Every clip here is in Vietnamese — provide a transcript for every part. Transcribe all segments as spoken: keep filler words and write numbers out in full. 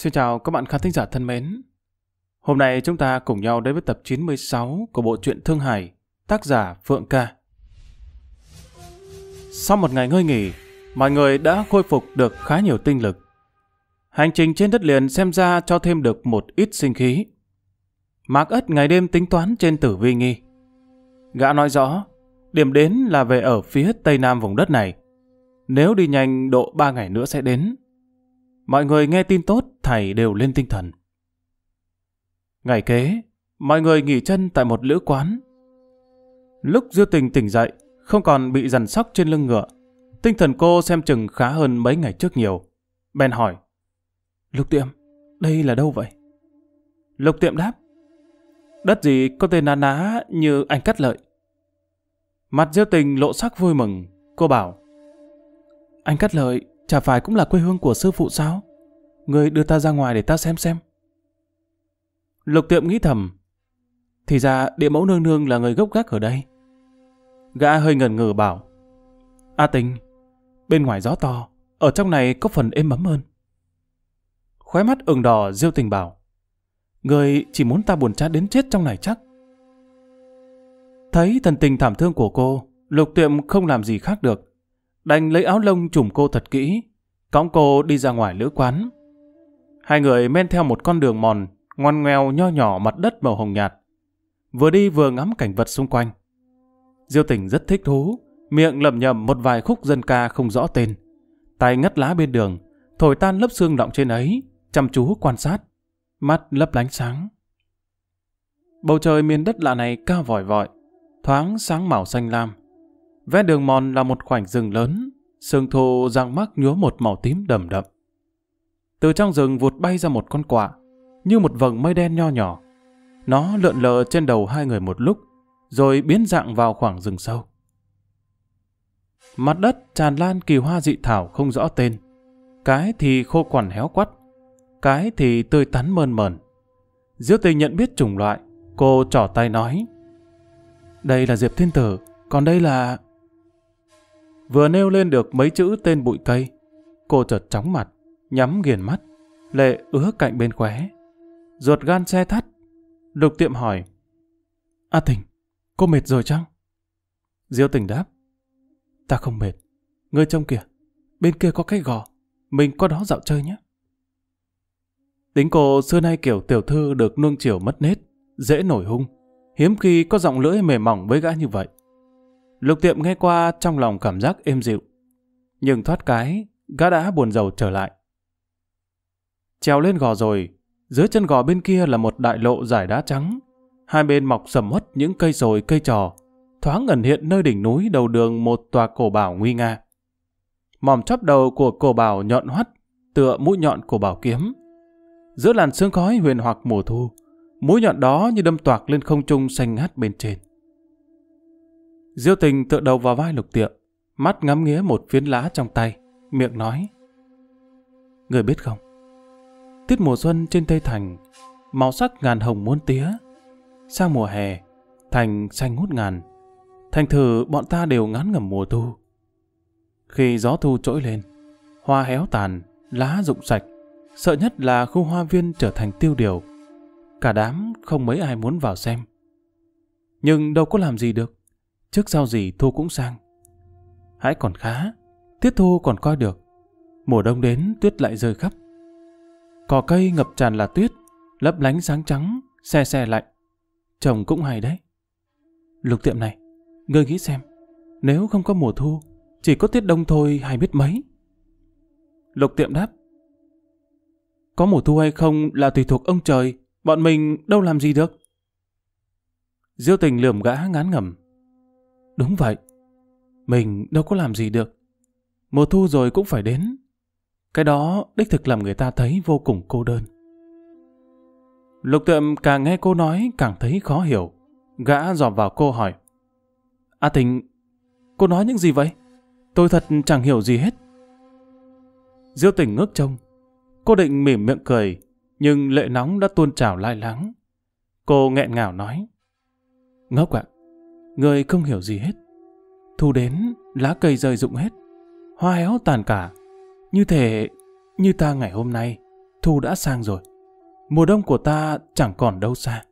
Xin chào các bạn khán thính giả thân mến. Hôm nay chúng ta cùng nhau đến với tập chín mươi sáu của bộ truyện Thương Hải, tác giả Phượng Ca. Sau một ngày ngơi nghỉ, mọi người đã khôi phục được khá nhiều tinh lực. Hành trình trên đất liền xem ra cho thêm được một ít sinh khí. Mạc Ất ngày đêm tính toán trên Tử Vi Nghi. Gã nói rõ, điểm đến là về ở phía tây nam vùng đất này. Nếu đi nhanh độ ba ngày nữa sẽ đến. Mọi người nghe tin tốt, thảy đều lên tinh thần. Ngày kế, mọi người nghỉ chân tại một lữ quán. Lúc Diêu Tình tỉnh dậy, không còn bị dằn sóc trên lưng ngựa. Tinh thần cô xem chừng khá hơn mấy ngày trước nhiều. Bèn hỏi, Lục Tiệm, đây là đâu vậy? Lục Tiệm đáp, đất gì có tên ná ná như anh Cát Lợi. Mặt Diêu Tình lộ sắc vui mừng. Cô bảo, anh Cát Lợi chả phải cũng là quê hương của sư phụ sao? Người đưa ta ra ngoài để ta xem xem. Lục Tiệm nghĩ thầm, thì ra Địa Mẫu nương nương là người gốc gác ở đây. Gã hơi ngần ngừ bảo, A Tình, bên ngoài gió to, ở trong này có phần êm ấm hơn. Khóe mắt ửng đỏ, Diêu Tình bảo, người chỉ muốn ta buồn chán đến chết trong này chắc. Thấy thần tình thảm thương của cô, Lục Tiệm không làm gì khác được, đành lấy áo lông trùm cô thật kỹ, cõng cô đi ra ngoài lữ quán. Hai người men theo một con đường mòn ngoằn ngoèo nho nhỏ mặt đất màu hồng nhạt, vừa đi vừa ngắm cảnh vật xung quanh. Diêu Tình rất thích thú, miệng lẩm nhẩm một vài khúc dân ca không rõ tên, tay ngắt lá bên đường, thổi tan lớp sương đọng trên ấy, chăm chú quan sát, mắt lấp lánh sáng. Bầu trời miền đất lạ này cao vòi vọi, thoáng sáng màu xanh lam. Ven đường mòn là một khoảnh rừng lớn, sương thô răng mắc nhuốm một màu tím đậm đậm. Từ trong rừng vụt bay ra một con quạ, như một vầng mây đen nho nhỏ. Nó lượn lờ trên đầu hai người một lúc, rồi biến dạng vào khoảng rừng sâu. Mặt đất tràn lan kỳ hoa dị thảo không rõ tên, cái thì khô quằn héo quắt, cái thì tươi tắn mơn mởn. Diêu Tình nhận biết chủng loại, cô trỏ tay nói, đây là Diệp Thiên Tử, còn đây là... Vừa nêu lên được mấy chữ tên bụi cây, cô chợt chóng mặt, nhắm nghiền mắt, lệ ứa cạnh bên khóe. Ruột gan xe thắt. Lục Tiệm hỏi, A Tình, cô mệt rồi chăng? Diêu Tình đáp, ta không mệt. Ngươi trông kìa, bên kia có cái gò, mình qua đó dạo chơi nhé. Tính cô xưa nay kiểu tiểu thư được nuông chiều mất nết, dễ nổi hung, hiếm khi có giọng lưỡi mềm mỏng với gã như vậy. Lục Tiệm nghe qua trong lòng cảm giác êm dịu, nhưng thoát cái, gã đã buồn rầu trở lại. Trèo lên gò rồi, dưới chân gò bên kia là một đại lộ dải đá trắng, hai bên mọc sầm uất những cây sồi cây trò, thoáng ẩn hiện nơi đỉnh núi đầu đường một tòa cổ bảo nguy nga. Mỏm chóp đầu của cổ bảo nhọn hoắt, tựa mũi nhọn của bảo kiếm. Giữa làn sương khói huyền hoặc mùa thu, mũi nhọn đó như đâm toạc lên không trung xanh ngắt bên trên. Diêu Tình tựa đầu vào vai Lục Tiệm, mắt ngắm nghía một phiến lá trong tay, miệng nói, người biết không, tiết mùa xuân trên Tây Thành, màu sắc ngàn hồng muôn tía. Sang mùa hè, thành xanh ngút ngàn, thành thử bọn ta đều ngán ngẩm mùa thu. Khi gió thu trỗi lên, hoa héo tàn, lá rụng sạch, sợ nhất là khu hoa viên trở thành tiêu điều. Cả đám không mấy ai muốn vào xem. Nhưng đâu có làm gì được, trước sau gì thu cũng sang. Hãy còn khá, tiết thu còn coi được. Mùa đông đến tuyết lại rơi khắp. Cỏ cây ngập tràn là tuyết, lấp lánh sáng trắng, se se lạnh. Trông cũng hay đấy. Lục Tiệm này, ngươi nghĩ xem, nếu không có mùa thu, chỉ có tiết đông thôi hay biết mấy. Lục Tiệm đáp, có mùa thu hay không là tùy thuộc ông trời, bọn mình đâu làm gì được. Diêu Tình lườm gã ngán ngẩm, đúng vậy, mình đâu có làm gì được. Mùa thu rồi cũng phải đến. Cái đó đích thực làm người ta thấy vô cùng cô đơn. Lục Tiệm càng nghe cô nói càng thấy khó hiểu. Gã dòm vào cô hỏi, A Tình, cô nói những gì vậy? Tôi thật chẳng hiểu gì hết. Diêu Tình ngước trông. Cô định mỉm miệng cười, nhưng lệ nóng đã tuôn trào lai láng. Cô nghẹn ngào nói, ngốc ạ, người không hiểu gì hết. Thu đến, lá cây rơi rụng hết, hoa héo tàn cả. Như thể, như ta ngày hôm nay, thu đã sang rồi. Mùa đông của ta chẳng còn đâu xa.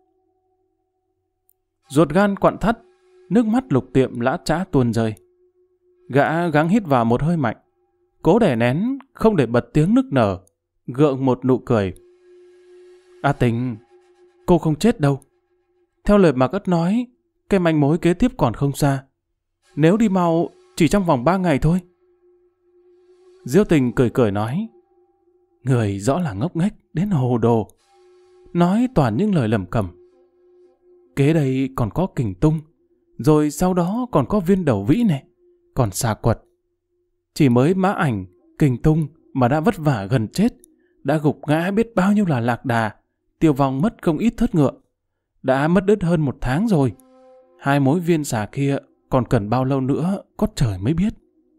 Ruột gan quặn thắt, nước mắt Lục Tiệm lã chã tuôn rơi. Gã gắng hít vào một hơi mạnh, cố đè nén không để bật tiếng nức nở, gượng một nụ cười. A Tình, cô không chết đâu. Theo lời Mạc Ất nói, cái manh mối kế tiếp còn không xa. Nếu đi mau, chỉ trong vòng ba ngày thôi. Diêu Tình cười cười nói, người rõ là ngốc nghếch đến hồ đồ, nói toàn những lời lẩm cẩm. Kế đây còn có Kình Tung, rồi sau đó còn có Viên Đầu Vĩ này, còn Xà Quật. Chỉ mới Mã Ảnh, Kình Tung mà đã vất vả gần chết, đã gục ngã biết bao nhiêu là lạc đà, Tiêu Vong mất không ít thớt ngựa, đã mất đứt hơn một tháng rồi. Hai mối viên xà kia còn cần bao lâu nữa có trời mới biết.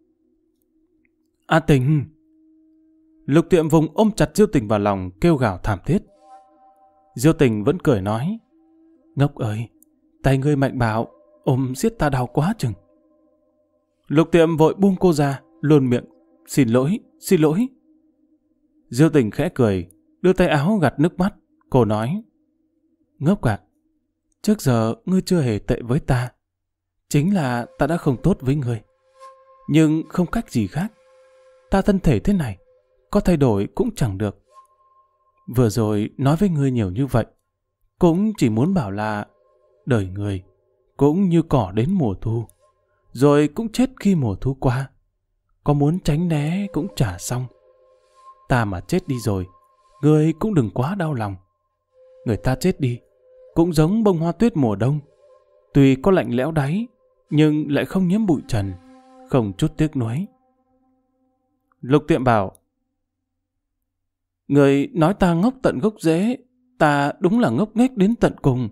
A Tình! Lục Tiệm vùng ôm chặt Diêu Tình vào lòng, kêu gào thảm thiết. Diêu Tình vẫn cười nói, ngốc ơi, tay ngươi mạnh bạo, ôm siết ta đau quá chừng. Lục Tiệm vội buông cô ra, luôn miệng, xin lỗi, xin lỗi. Diêu Tình khẽ cười, đưa tay áo gạt nước mắt. Cô nói, ngốc ạ, trước giờ ngươi chưa hề tệ với ta. Chính là ta đã không tốt với ngươi. Nhưng không cách gì khác. Ta thân thể thế này, có thay đổi cũng chẳng được. Vừa rồi nói với ngươi nhiều như vậy, cũng chỉ muốn bảo là đời người cũng như cỏ đến mùa thu, rồi cũng chết khi mùa thu qua. Có muốn tránh né cũng chả xong. Ta mà chết đi rồi, ngươi cũng đừng quá đau lòng. Người ta chết đi cũng giống bông hoa tuyết mùa đông, tuy có lạnh lẽo đáy nhưng lại không nhiễm bụi trần, không chút tiếc nuối. Lục Tiệm bảo, người nói ta ngốc tận gốc rễ, ta đúng là ngốc nghếch đến tận cùng.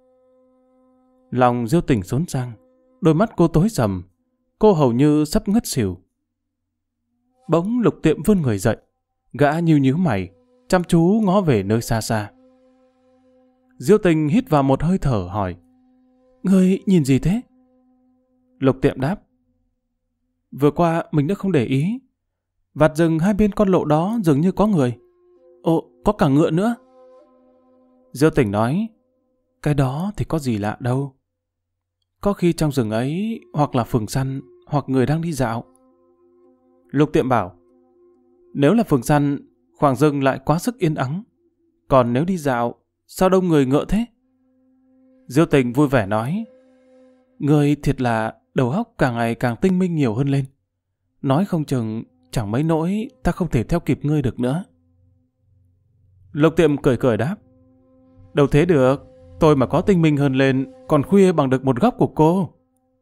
Lòng Diêu Tình xốn sang, đôi mắt cô tối sầm, cô hầu như sắp ngất xỉu. Bỗng Lục Tiệm vươn người dậy, gã nhíu nhíu mày, chăm chú ngó về nơi xa xa. Diêu Tình hít vào một hơi thở hỏi, ngươi nhìn gì thế? Lục Tiệm đáp, vừa qua mình đã không để ý, vạt rừng hai bên con lộ đó dường như có người. Ồ, có cả ngựa nữa. Diêu Tình nói, cái đó thì có gì lạ đâu. Có khi trong rừng ấy hoặc là phường săn hoặc người đang đi dạo. Lục Tiệm bảo, nếu là phường săn, khoảng rừng lại quá sức yên ắng. Còn nếu đi dạo, sao đông người ngựa thế? Diêu Tình vui vẻ nói, người thiệt là đầu óc càng ngày càng tinh minh nhiều hơn lên. Nói không chừng chẳng mấy nỗi ta không thể theo kịp ngươi được nữa. Lục Tiệm cười cười đáp, đâu thế được, tôi mà có tinh minh hơn lên còn khuya bằng được một góc của cô.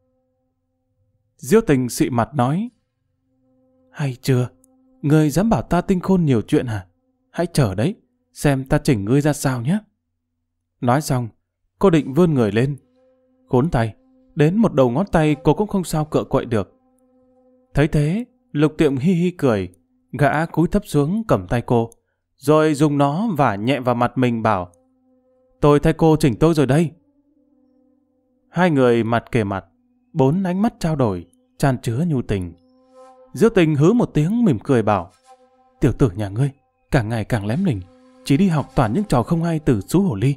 Diêu Tình xị mặt nói, hay chưa, ngươi dám bảo ta tinh khôn nhiều chuyện hả? Hãy chờ đấy, xem ta chỉnh ngươi ra sao nhé. Nói xong, cô định vươn người lên. Khốn tay, đến một đầu ngón tay cô cũng không sao cựa quậy được. Thấy thế, Lục Tiệm hi hi cười, gã cúi thấp xuống cầm tay cô, rồi dùng nó vả nhẹ vào mặt mình bảo, tôi thay cô chỉnh tôi rồi đây. Hai người mặt kề mặt, bốn ánh mắt trao đổi, chan chứa nhu tình. Diêu Tình hứ một tiếng mỉm cười bảo, tiểu tử nhà ngươi càng ngày càng lém lỉnh, chỉ đi học toàn những trò không hay từ sú hồ ly.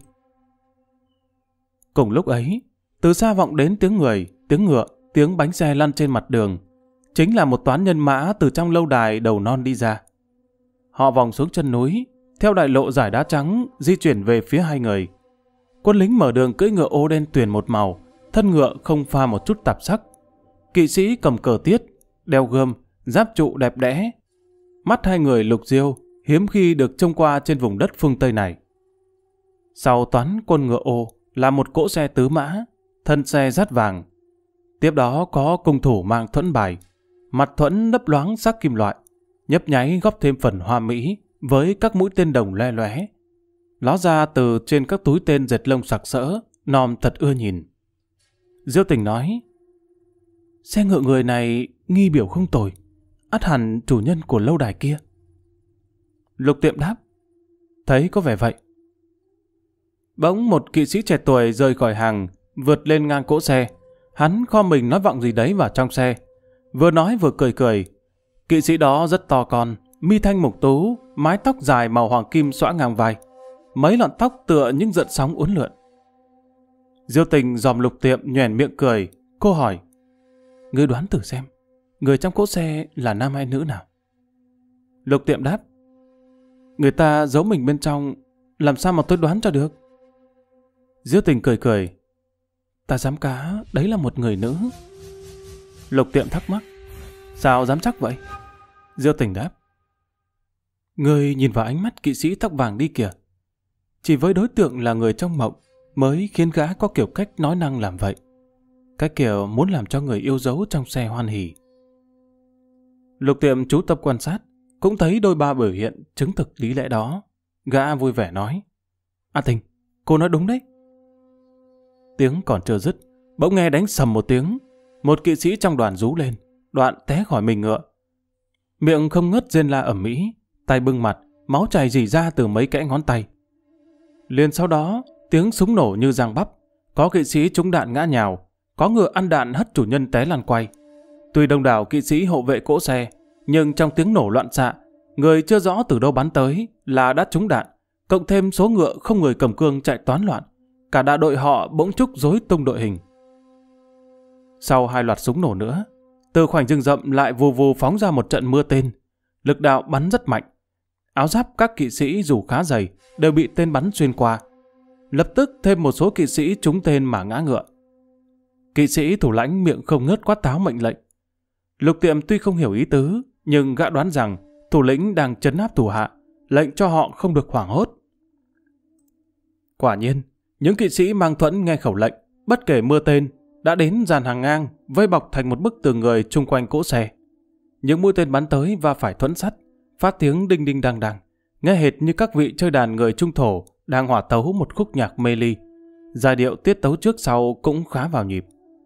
Cùng lúc ấy, từ xa vọng đến tiếng người, tiếng ngựa, tiếng bánh xe lăn trên mặt đường. Chính là một toán nhân mã từ trong lâu đài đầu non đi ra. Họ vòng xuống chân núi, theo đại lộ dải đá trắng di chuyển về phía hai người. Quân lính mở đường cưỡi ngựa ô đen tuyền một màu, thân ngựa không pha một chút tạp sắc. Kỵ sĩ cầm cờ tiết, đeo gươm, giáp trụ đẹp đẽ. Mắt hai người Lục Diêu hiếm khi được trông qua trên vùng đất phương Tây này. Sau toán quân ngựa ô là một cỗ xe tứ mã, thân xe dát vàng. Tiếp đó có cung thủ mang thuẫn bài, mặt thuẫn lấp loáng sắc kim loại, nhấp nháy góp thêm phần hoa mỹ với các mũi tên đồng le lóe, ló ra từ trên các túi tên dệt lông sặc sỡ, nòm thật ưa nhìn. Diêu Tình nói, xe ngựa người này nghi biểu không tồi, ắt hẳn chủ nhân của lâu đài kia. Lục Tiệm đáp, thấy có vẻ vậy. Bỗng một kỵ sĩ trẻ tuổi rời khỏi hàng, vượt lên ngang cỗ xe. Hắn kho mình nói vọng gì đấy vào trong xe, vừa nói vừa cười cười. Kỵ sĩ đó rất to con, mi thanh mục tú, mái tóc dài màu hoàng kim xõa ngang vai, mấy lọn tóc tựa những gợn sóng uốn lượn. Diêu Tình dòm Lục Tiệm nhoẻn miệng cười, cô hỏi: Ngươi đoán thử xem, người trong cỗ xe là nam hay nữ nào? Lục Tiệm đáp: Người ta giấu mình bên trong, làm sao mà tôi đoán cho được? Diêu Tình cười cười: Ta dám cá, đấy là một người nữ. Lục Tiệm thắc mắc: Sao dám chắc vậy? Diêu Tình đáp: Ngươi nhìn vào ánh mắt kỵ sĩ tóc vàng đi kìa. Chỉ với đối tượng là người trong mộng mới khiến gã có kiểu cách nói năng làm vậy. Cái kiểu muốn làm cho người yêu dấu trong xe hoan hỉ. Lục Tiệm chú tâm quan sát, cũng thấy đôi ba biểu hiện chứng thực lý lẽ đó. Gã vui vẻ nói: A Tình, cô nói đúng đấy. Tiếng còn chưa dứt, bỗng nghe đánh sầm một tiếng. Một kỵ sĩ trong đoàn rú lên, đoạn té khỏi mình ngựa. Miệng không ngớt rên la ầm ĩ, tay bưng mặt, máu chảy rỉ ra từ mấy kẽ ngón tay. Liền sau đó, tiếng súng nổ như giang bắp. Có kỵ sĩ trúng đạn ngã nhào, có ngựa ăn đạn hất chủ nhân té lăn quay. Tuy đông đảo kỵ sĩ hộ vệ cỗ xe, nhưng trong tiếng nổ loạn xạ, người chưa rõ từ đâu bắn tới là đã trúng đạn, cộng thêm số ngựa không người cầm cương chạy toán loạn, cả đại đội họ bỗng chốc rối tung đội hình. Sau hai loạt súng nổ nữa, từ khoảnh rừng rậm lại vù vù phóng ra một trận mưa tên. Lực đạo bắn rất mạnh. Áo giáp các kỵ sĩ dù khá dày đều bị tên bắn xuyên qua. Lập tức thêm một số kỵ sĩ trúng tên mà ngã ngựa. Kỵ sĩ thủ lãnh miệng không ngớt quát tháo mệnh lệnh. Lục Tiệm tuy không hiểu ý tứ, nhưng gã đoán rằng thủ lĩnh đang trấn áp thủ hạ, lệnh cho họ không được hoảng hốt. Quả nhiên, những kỵ sĩ mang thuẫn nghe khẩu lệnh, bất kể mưa tên, đã đến dàn hàng ngang, vây bọc thành một bức tường người chung quanh cỗ xe. Những mũi tên bắn tới va phải thuẫn sắt, phát tiếng đinh đinh đằng đằng, nghe hệt như các vị chơi đàn người Trung Thổ đang hòa tấu một khúc nhạc mê ly. Giai điệu tiết tấu trước sau cũng khá vào nhịp.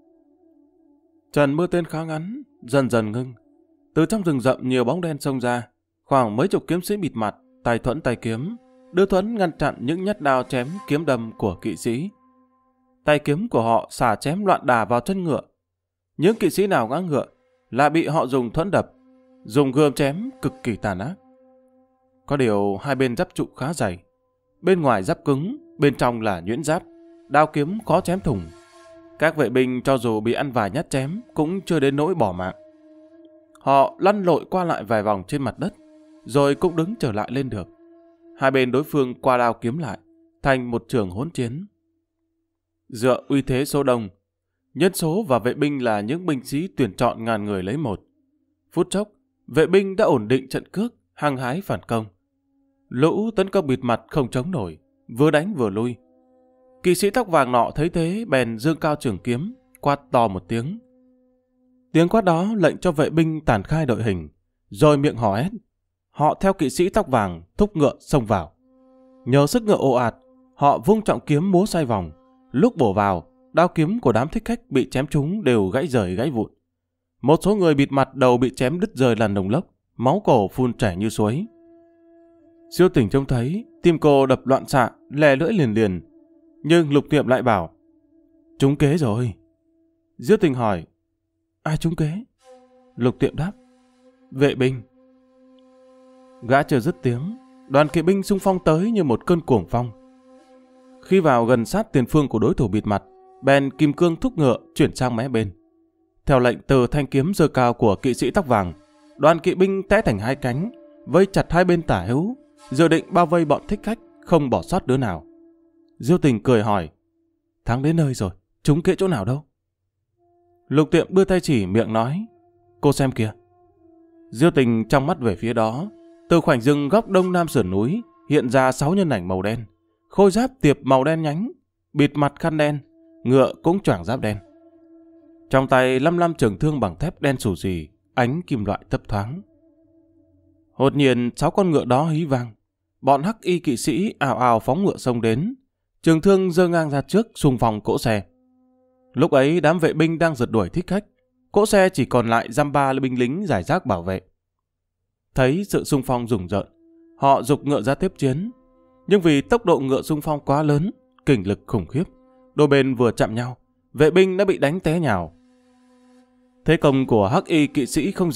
Trận mưa tên khá ngắn, dần dần ngưng. Từ trong rừng rậm nhiều bóng đen xông ra, khoảng mấy chục kiếm sĩ bịt mặt, tay thuẫn tay kiếm, đưa thuẫn ngăn chặn những nhát đao chém kiếm đâm của kỵ sĩ. Tay kiếm của họ xả chém loạn đà vào chân ngựa. Những kỵ sĩ nào ngã ngựa là bị họ dùng thuẫn đập, dùng gươm chém cực kỳ tàn ác. Có điều hai bên giáp trụ khá dày, bên ngoài giáp cứng, bên trong là nhuyễn giáp, đao kiếm khó chém thủng. Các vệ binh cho dù bị ăn vài nhát chém cũng chưa đến nỗi bỏ mạng. Họ lăn lội qua lại vài vòng trên mặt đất, rồi cũng đứng trở lại lên được. Hai bên đối phương qua đao kiếm lại, thành một trường hỗn chiến. Dựa uy thế số đông, nhân số và vệ binh là những binh sĩ tuyển chọn ngàn người lấy một. Phút chốc, vệ binh đã ổn định trận cước, hăng hái phản công. Lũ tấn công bịt mặt không chống nổi, vừa đánh vừa lui. Kỵ sĩ tóc vàng nọ thấy thế bèn giương cao trường kiếm, quát to một tiếng. Tiếng quát đó lệnh cho vệ binh tản khai đội hình, rồi miệng hò hét. Họ theo kỵ sĩ tóc vàng thúc ngựa xông vào. Nhờ sức ngựa ồ ạt, họ vung trọng kiếm múa xoay vòng. Lúc bổ vào, đao kiếm của đám thích khách bị chém trúng đều gãy rời gãy vụn. Một số người bịt mặt đầu bị chém đứt rời làn đồng lốc, máu cổ phun chảy như suối. Diêu Tình trông thấy, tim cô đập loạn xạ, lè lưỡi liền liền. Nhưng Lục Tiệm lại bảo: Trúng kế rồi. Diêu Tình hỏi: Ai trúng kế? Lục Tiệm đáp: Vệ binh. Gã chưa dứt tiếng, đoàn kỵ binh xung phong tới như một cơn cuồng phong. Khi vào gần sát tiền phương của đối thủ bịt mặt, bèn kim cương thúc ngựa chuyển sang mé bên. Theo lệnh từ thanh kiếm giơ cao của kỵ sĩ tóc vàng, đoàn kỵ binh tẽ thành hai cánh, vây chặt hai bên tả hữu, dự định bao vây bọn thích khách, không bỏ sót đứa nào. Diêu Tình cười hỏi: Thắng đến nơi rồi, trúng kế chỗ nào đâu? Lục Tiệm đưa tay chỉ miệng nói: Cô xem kìa. Diêu Tình trong mắt về phía đó, từ khoảnh rừng góc đông nam sườn núi hiện ra sáu nhân ảnh màu đen, khôi giáp tiệp màu đen nhánh, bịt mặt khăn đen, ngựa cũng choàng giáp đen. Trong tay lăm lăm trường thương bằng thép đen xù xì, ánh kim loại thấp thoáng. Hột nhiên sáu con ngựa đó hí vang, bọn hắc y kỵ sĩ ào ào phóng ngựa xông đến, trường thương giơ ngang ra trước xung phong cỗ xe. Lúc ấy đám vệ binh đang rượt đuổi thích khách, cỗ xe chỉ còn lại dăm ba binh lính rải rác bảo vệ. Thấy sự xung phong rùng rợn, họ giục ngựa ra tiếp chiến, nhưng vì tốc độ ngựa xung phong quá lớn, kình lực khủng khiếp, đôi bên vừa chạm nhau, vệ binh đã bị đánh té nhào. Thế công của hắc y kỵ sĩ không giảm,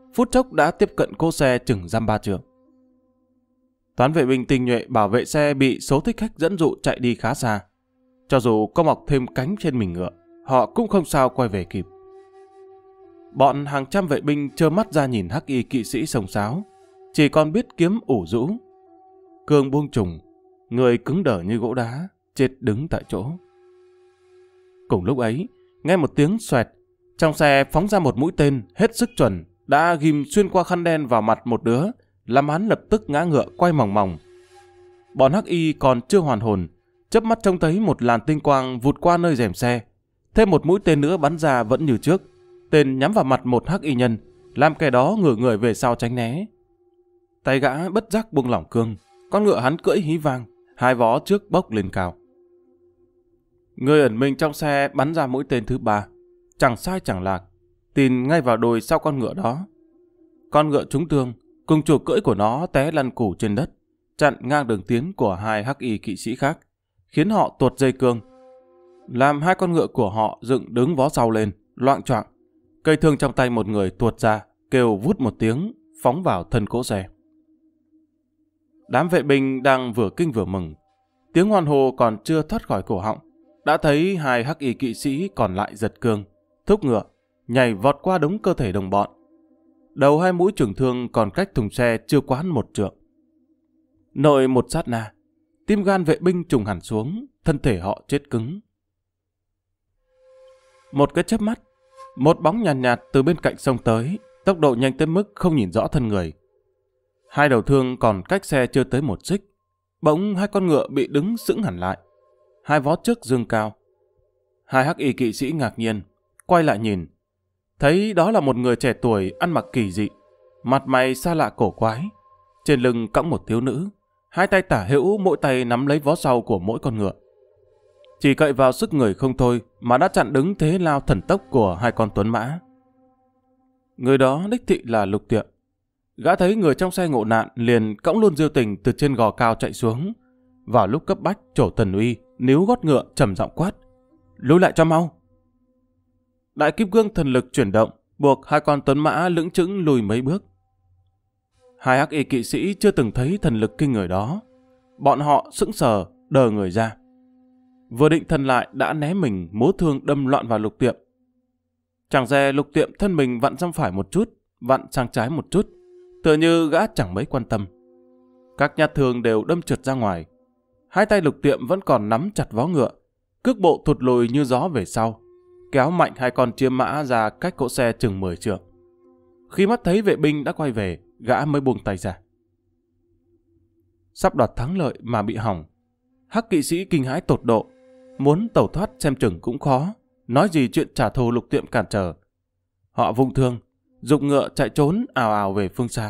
phút chốc đã tiếp cận cỗ xe chừng dăm ba trượng. Toán vệ binh tinh nhuệ bảo vệ xe bị số thích khách dẫn dụ chạy đi khá xa. Cho dù có mọc thêm cánh trên mình ngựa, họ cũng không sao quay về kịp. Bọn hàng trăm vệ binh trơ mắt ra nhìn hắc y kỵ sĩ xông xáo, chỉ còn biết kiếm ủ rũ. Cương buông trùng, người cứng đờ như gỗ đá, chết đứng tại chỗ. Cùng lúc ấy, nghe một tiếng xoẹt, trong xe phóng ra một mũi tên hết sức chuẩn, đã ghim xuyên qua khăn đen vào mặt một đứa, làm hắn lập tức ngã ngựa quay mòng mòng. Bọn hắc y còn chưa hoàn hồn, chớp mắt trông thấy một làn tinh quang vụt qua nơi rèm xe, thêm một mũi tên nữa bắn ra vẫn như trước, tên nhắm vào mặt một hắc y nhân, làm kẻ đó ngửa người về sau tránh né. Tay gã bất giác buông lỏng cương, con ngựa hắn cưỡi hí vang, hai vó trước bốc lên cao. Người ẩn mình trong xe bắn ra mũi tên thứ ba, chẳng sai chẳng lạc, tìm ngay vào đùi sau con ngựa đó. Con ngựa trúng thương, cùng chủ cưỡi của nó té lăn củ trên đất, chặn ngang đường tiến của hai hắc y kỵ sĩ khác, khiến họ tuột dây cương, làm hai con ngựa của họ dựng đứng vó sau lên, loạng choạng. Cây thương trong tay một người tuột ra, kêu vút một tiếng, phóng vào thân cỗ xe. Đám vệ binh đang vừa kinh vừa mừng, tiếng hoan hô còn chưa thoát khỏi cổ họng, đã thấy hai hắc y kỵ sĩ còn lại giật cương, thúc ngựa, nhảy vọt qua đống cơ thể đồng bọn. Đầu hai mũi trường thương còn cách thùng xe chưa quá một trượng. Nội một sát na, tim gan vệ binh trùng hẳn xuống, thân thể họ chết cứng. Một cái chớp mắt, một bóng nhàn nhạt, nhạt từ bên cạnh sông tới, tốc độ nhanh tới mức không nhìn rõ thân người. Hai đầu thương còn cách xe chưa tới một xích, bỗng hai con ngựa bị đứng sững hẳn lại, hai vó trước dương cao. Hai hắc y kỵ sĩ ngạc nhiên, quay lại nhìn, thấy đó là một người trẻ tuổi ăn mặc kỳ dị, mặt mày xa lạ cổ quái, trên lưng cõng một thiếu nữ, hai tay tả hữu mỗi tay nắm lấy vó sau của mỗi con ngựa. Chỉ cậy vào sức người không thôi mà đã chặn đứng thế lao thần tốc của hai con tuấn mã. Người đó đích thị là Lục Tiệm. Gã thấy người trong xe ngộ nạn liền cõng luôn Diêu Tình từ trên gò cao chạy xuống. Vào lúc cấp bách, Trổ Tần Uy níu gót ngựa trầm giọng quát: "Lùi lại cho mau!" Đại kim cương thần lực chuyển động, buộc hai con tuấn mã lững chững lùi mấy bước. Hai hắc y kỵ sĩ chưa từng thấy thần lực kinh người đó, bọn họ sững sờ, đờ người ra. Vừa định thần lại đã né mình múa thương đâm loạn vào Lục Tiệm. Chẳng dè Lục Tiệm thân mình vặn sang phải một chút, vặn sang trái một chút, tựa như gã chẳng mấy quan tâm. Các nhát thương đều đâm trượt ra ngoài. Hai tay Lục Tiệm vẫn còn nắm chặt vó ngựa, cước bộ thụt lùi như gió về sau, kéo mạnh hai con chiêm mã ra cách cỗ xe chừng mười trượng. Khi mắt thấy vệ binh đã quay về, gã mới buông tay ra. Sắp đoạt thắng lợi mà bị hỏng, hắc kỵ sĩ kinh hãi tột độ, muốn tẩu thoát xem chừng cũng khó, nói gì chuyện trả thù Lục Tiệm cản trở. Họ vung thương, giục ngựa chạy trốn ào ào về phương xa.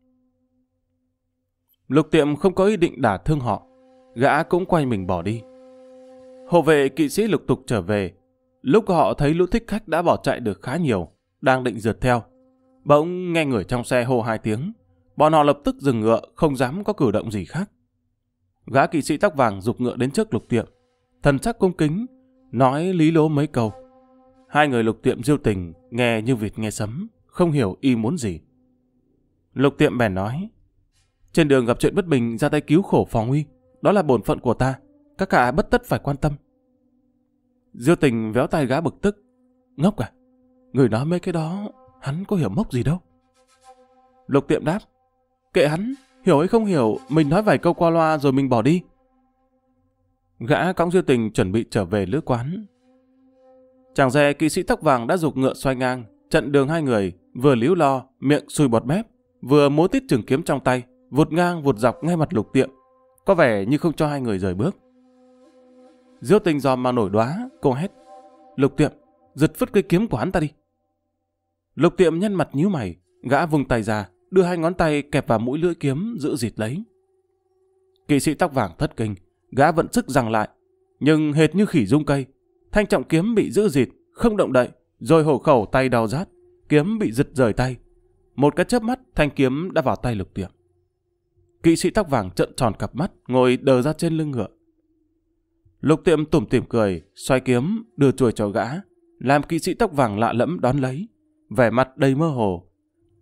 Lục Tiệm không có ý định đả thương họ, gã cũng quay mình bỏ đi. Hộ vệ kỵ sĩ lục tục trở về. Lúc họ thấy lũ thích khách đã bỏ chạy được khá nhiều, đang định rượt theo, bỗng nghe người trong xe hô hai tiếng. Bọn họ lập tức dừng ngựa, không dám có cử động gì khác. Gã kỵ sĩ tóc vàng giục ngựa đến trước Lục Tiệm, thần sắc cung kính, nói lý lố mấy câu. Hai người Lục Tiệm Diêu Tình nghe như vịt nghe sấm, không hiểu y muốn gì. Lục Tiệm bèn nói: "Trên đường gặp chuyện bất bình ra tay cứu khổ phò nguy, đó là bổn phận của ta, các cả bất tất phải quan tâm." Diêu Tình véo tay gã bực tức: "Ngốc à, người nói mấy cái đó, hắn có hiểu mốc gì đâu." Lục Tiệm đáp: "Kệ hắn, hiểu hay không hiểu, mình nói vài câu qua loa rồi mình bỏ đi." Gã cõng Diêu Tình chuẩn bị trở về lữ quán. Chẳng dè kỵ sĩ tóc vàng đã giục ngựa xoay ngang, chặn đường hai người, vừa líu lo, miệng sùi bọt mép, vừa múa tít trường kiếm trong tay, vụt ngang vụt dọc ngay mặt Lục Tiệm, có vẻ như không cho hai người rời bước. Diêu Tình dòm mà nổi đoá, cô hét: "Lục Tiệm, giật phứt cây kiếm của hắn ta đi." Lục Tiệm nhăn mặt nhíu mày, gã vung tay ra, đưa hai ngón tay kẹp vào mũi lưỡi kiếm giữ dịt lấy. Kỵ sĩ tóc vàng thất kinh, gã vận sức giằng lại, nhưng hệt như khỉ rung cây, thanh trọng kiếm bị giữ dịt, không động đậy, rồi hổ khẩu tay đau rát, kiếm bị giật rời tay. Một cái chớp mắt, thanh kiếm đã vào tay Lục Tiệm. Kỵ sĩ tóc vàng trợn tròn cặp mắt, ngồi đờ ra trên lưng ngựa. Lục Tiệm tủm tỉm cười, xoay kiếm, đưa chuôi cho gã, làm kỵ sĩ tóc vàng lạ lẫm đón lấy, vẻ mặt đầy mơ hồ.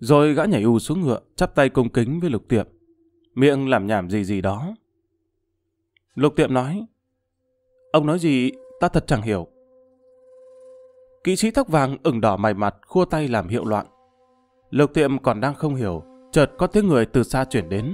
Rồi gã nhảy ù xuống ngựa, chắp tay cung kính với Lục Tiệm, miệng làm nhảm gì gì đó. Lục Tiệm nói, ông nói gì ta thật chẳng hiểu. Kỵ sĩ tóc vàng ửng đỏ mày mặt, khua tay làm hiệu loạn. Lục Tiệm còn đang không hiểu, chợt có tiếng người từ xa chuyển đến.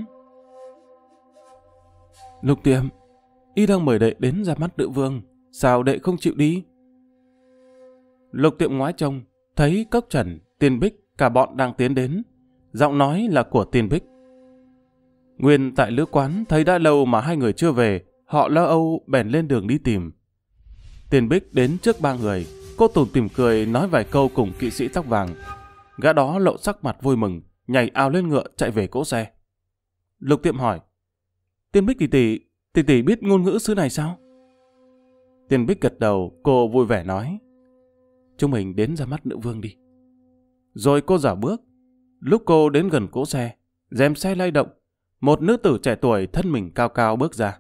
Lục Tiệm, y đang mời đệ đến ra mắt nữ vương, sao đệ không chịu đi? Lục Tiệm ngoái trông, thấy Cốc Trần, Tiên Bích, cả bọn đang tiến đến. Giọng nói là của Tiên Bích. Nguyên tại lữ quán thấy đã lâu mà hai người chưa về, họ lo âu bèn lên đường đi tìm. Tiên Bích đến trước ba người, cô tủm tỉm cười nói vài câu cùng kỵ sĩ tóc vàng. Gã đó lộ sắc mặt vui mừng, nhảy ào lên ngựa chạy về cỗ xe. Lục Tiệm hỏi, Tiên Bích tỷ tỷ, tỷ tỷ biết ngôn ngữ xứ này sao? Tiên Bích gật đầu, cô vui vẻ nói, chúng mình đến ra mắt nữ vương đi. Rồi cô dạo bước. Lúc cô đến gần cỗ xe, rèm xe lay động, một nữ tử trẻ tuổi thân mình cao cao bước ra.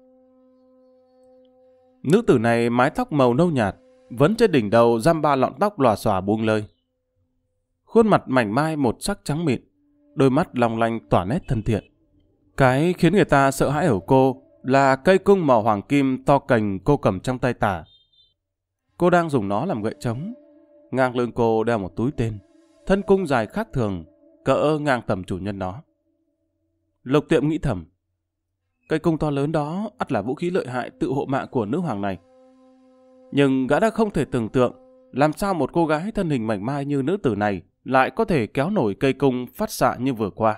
Nữ tử này mái tóc màu nâu nhạt, vấn trên đỉnh đầu giam ba lọn tóc lòa xòa buông lơi. Khuôn mặt mảnh mai một sắc trắng mịn, đôi mắt long lanh tỏa nét thân thiện. Cái khiến người ta sợ hãi ở cô là cây cung màu hoàng kim to cành cô cầm trong tay tả. Cô đang dùng nó làm gậy trống. Ngang lưng cô đeo một túi tên, thân cung dài khác thường, cỡ ngang tầm chủ nhân nó. Lục Tiệm nghĩ thầm, cây cung to lớn đó ắt là vũ khí lợi hại tự hộ mạng của nữ hoàng này. Nhưng gã đã không thể tưởng tượng làm sao một cô gái thân hình mảnh mai như nữ tử này lại có thể kéo nổi cây cung phát xạ như vừa qua.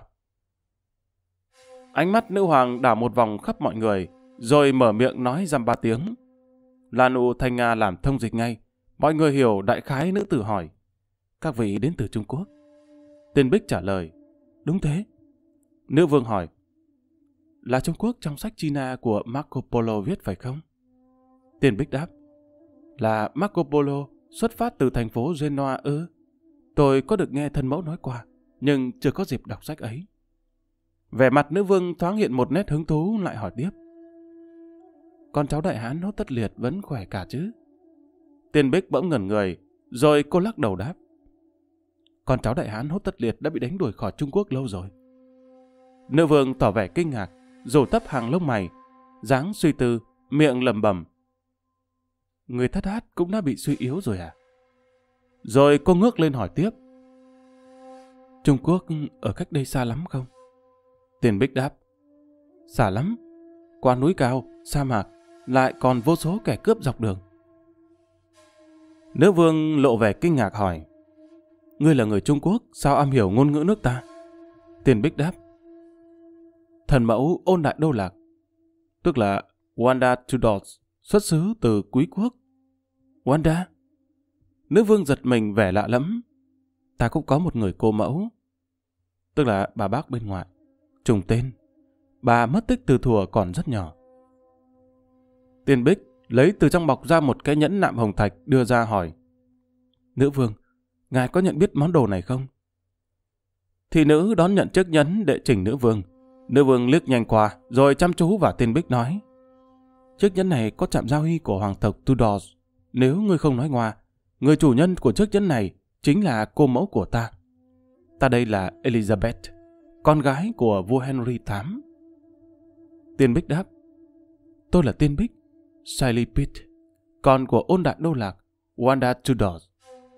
Ánh mắt nữ hoàng đảo một vòng khắp mọi người, rồi mở miệng nói dăm ba tiếng. Lan U Thanh Nga làm thông dịch ngay. Mọi người hiểu đại khái. Nữ tử hỏi, các vị đến từ Trung Quốc? Tiên Bích trả lời, đúng thế. Nữ vương hỏi, là Trung Quốc trong sách China của Marco Polo viết phải không? Tiên Bích đáp, là Marco Polo xuất phát từ thành phố Genoa ư? Tôi có được nghe thân mẫu nói qua, nhưng chưa có dịp đọc sách ấy. Vẻ mặt nữ vương thoáng hiện một nét hứng thú, lại hỏi tiếp, con cháu đại hán Hốt Tất Liệt vẫn khỏe cả chứ? Tiên Bích bỗng ngẩn người, rồi cô lắc đầu đáp, con cháu đại hán Hốt Tất Liệt đã bị đánh đuổi khỏi Trung Quốc lâu rồi. Nữ vương tỏ vẻ kinh ngạc, rủ tấp hàng lông mày, dáng suy tư, miệng lẩm bẩm, người Thất Hát cũng đã bị suy yếu rồi à? Rồi cô ngước lên hỏi tiếp, Trung Quốc ở cách đây xa lắm không? Tiên Bích đáp, xa lắm, qua núi cao, sa mạc, lại còn vô số kẻ cướp dọc đường. Nữ vương lộ vẻ kinh ngạc hỏi, ngươi là người Trung Quốc, sao am hiểu ngôn ngữ nước ta? Tiên Bích đáp, thần mẫu Ôn Đại Đô Lạc, tức là Wanda Tudors, xuất xứ từ Quý Quốc. Wanda? Nữ vương giật mình vẻ lạ lẫm. Ta cũng có một người cô mẫu, tức là bà bác bên ngoại, trùng tên. Bà mất tích từ thuở còn rất nhỏ. Tiên Bích lấy từ trong bọc ra một cái nhẫn nạm hồng thạch đưa ra hỏi, nữ vương, ngài có nhận biết món đồ này không? Thị nữ đón nhận chiếc nhẫn đệ trình nữ vương. Nữ vương liếc nhanh qua, rồi chăm chú vào Tiên Bích nói, chiếc nhẫn này có chạm giao hy của hoàng tộc Tudors. Nếu ngươi không nói ngoa, người chủ nhân của chiếc nhẫn này chính là cô mẫu của ta. Ta đây là Elizabeth, con gái của vua Henry đệ tam. Tiên Bích đáp, tôi là Tiên Bích, Sally Pitt, con của Ôn Đại Đô Lạc, Wanda Tudors.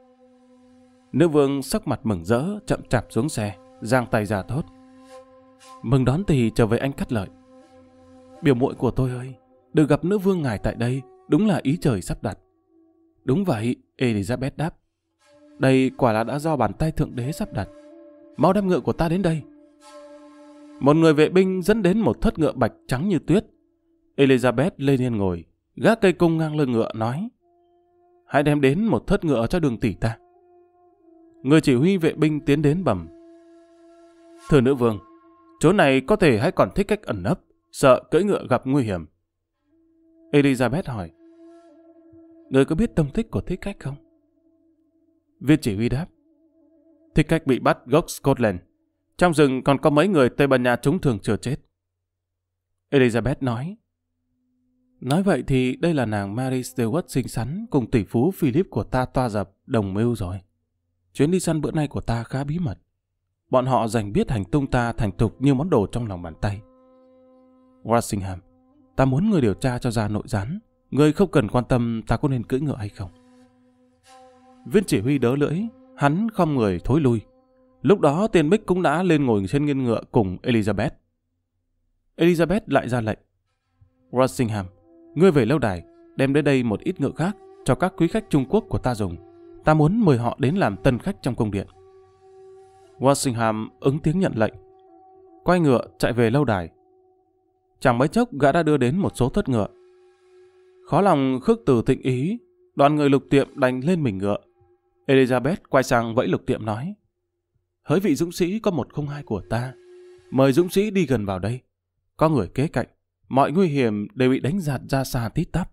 Nữ vương sắc mặt mừng rỡ, chậm chạp xuống xe, giang tay ra thốt, mừng đón tỳ trở về anh Cát Lợi. Biểu muội của tôi ơi, được gặp nữ vương ngài tại đây đúng là ý trời sắp đặt. Đúng vậy, Elizabeth đáp, đây quả là đã do bàn tay thượng đế sắp đặt. Mau đem ngựa của ta đến đây. Một người vệ binh dẫn đến một thất ngựa bạch trắng như tuyết. Elizabeth lên yên ngồi, gác cây cung ngang lưng ngựa nói, hãy đem đến một thất ngựa cho đường tỷ ta. Người chỉ huy vệ binh tiến đến bẩm, thưa nữ vương, chỗ này có thể hãy còn thích cách ẩn nấp, sợ cưỡi ngựa gặp nguy hiểm. Elizabeth hỏi, người có biết tông tích của Thích Khách không? Viên chỉ huy đáp, Thích Khách bị bắt gốc Scotland. Trong rừng còn có mấy người Tây Ban Nha trúng thương chưa chết. Elizabeth nói, nói vậy thì đây là nàng Mary Stuart xinh xắn cùng tỷ phú Philip của ta toa dập đồng mưu rồi. Chuyến đi săn bữa nay của ta khá bí mật. bọn họ dành biết hành tung ta thành thục như món đồ trong lòng bàn tay. Walsingham, ta muốn người điều tra cho ra nội gián. Người không cần quan tâm ta có nên cưỡi ngựa hay không. Viên chỉ huy đỡ lưỡi, hắn khom người thối lui. Lúc đó Tiền Bích cũng đã lên ngồi trên nghiên ngựa cùng Elizabeth. Elizabeth lại ra lệnh. Walsingham, ngươi về lâu đài, đem đến đây một ít ngựa khác cho các quý khách Trung Quốc của ta dùng. Ta muốn mời họ đến làm tân khách trong cung điện. Walsingham ứng tiếng nhận lệnh. Quay ngựa chạy về lâu đài. Chẳng mấy chốc gã đã đưa đến một số thất ngựa. Khó lòng khước từ thịnh ý, đoàn người Lục Tiệm đành lên mình ngựa. Elizabeth quay sang vẫy Lục Tiệm nói. Hỡi vị dũng sĩ có một không hai của ta, mời dũng sĩ đi gần vào đây. Có người kế cạnh, mọi nguy hiểm đều bị đánh giạt ra xa tít tắp.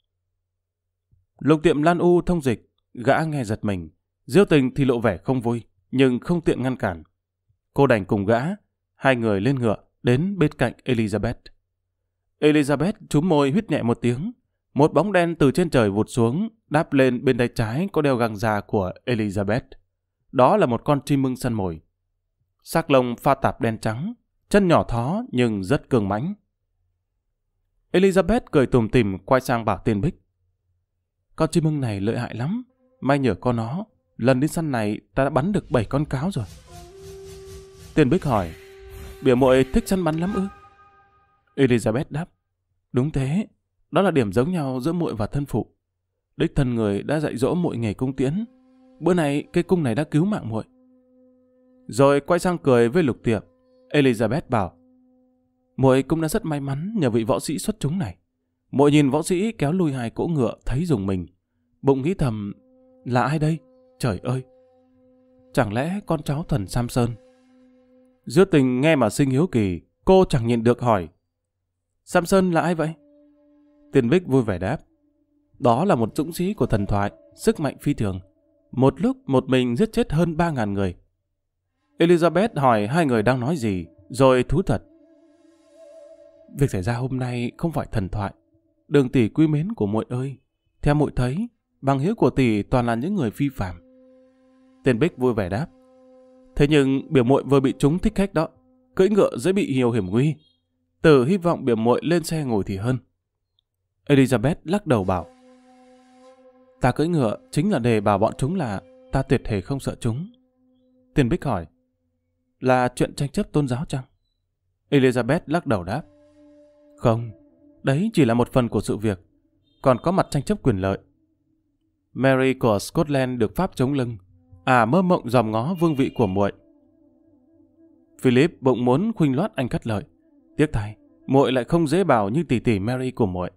Lục Tiệm Lan U thông dịch, gã nghe giật mình. Diêu Tình thì lộ vẻ không vui, nhưng không tiện ngăn cản. Cô đành cùng gã, hai người lên ngựa, đến bên cạnh Elizabeth. Elizabeth chúm môi huýt nhẹ một tiếng. Một bóng đen từ trên trời vụt xuống, đáp lên bên tay trái có đeo găng già của Elizabeth. Đó là một con chim mưng săn mồi. Xác lông pha tạp đen trắng, chân nhỏ thó nhưng rất cường mãnh. Elizabeth cười tủm tỉm quay sang bảo Tiền Bích. Con chim mưng này lợi hại lắm, may nhờ có nó, lần đi săn này ta đã bắn được bảy con cáo rồi. Tiền Bích hỏi, biểu muội thích săn bắn lắm ư? Elizabeth đáp, đúng thế, đó là điểm giống nhau giữa muội và thân phụ. Đích thân người đã dạy dỗ muội nghề cung tiễn, bữa nay cây cung này đã cứu mạng muội. Rồi quay sang cười với Lục Tiệm. Elizabeth bảo, muội cũng đã rất may mắn nhờ vị võ sĩ xuất chúng này. Muội nhìn võ sĩ kéo lui hai cỗ ngựa thấy rùng mình, bụng nghĩ thầm, là ai đây? Trời ơi! Chẳng lẽ con cháu thần Samson? Diêu Tình nghe mà sinh hiếu kỳ, cô chẳng nhịn được hỏi, Samson là ai vậy? Tiền Bích vui vẻ đáp, đó là một dũng sĩ của thần thoại, sức mạnh phi thường. Một lúc một mình giết chết hơn ba ngàn người. Elizabeth hỏi hai người đang nói gì, rồi thú thật. Việc xảy ra hôm nay không phải thần thoại. Đường tỷ quý mến của muội ơi, theo muội thấy, bằng hiếu của tỷ toàn là những người phi phạm. Tiền Bích vui vẻ đáp, thế nhưng biểu muội vừa bị chúng thích khách đó, cưỡi ngựa dễ bị nhiều hiểm nguy. Tử hy vọng biểu muội lên xe ngồi thì hơn. Elizabeth lắc đầu bảo, ta cưỡi ngựa chính là để bảo bọn chúng là ta tuyệt hề không sợ chúng. Tiền Bích hỏi, là chuyện tranh chấp tôn giáo chăng? Elizabeth lắc đầu đáp, không, đấy chỉ là một phần của sự việc, còn có mặt tranh chấp quyền lợi. Mary của Scotland được Pháp chống lưng, à mơ mộng dòm ngó vương vị của muội. Philip bụng muốn khuynh loát anh cắt lợi, tiếc thay, muội lại không dễ bảo như tỷ tỷ Mary của muội.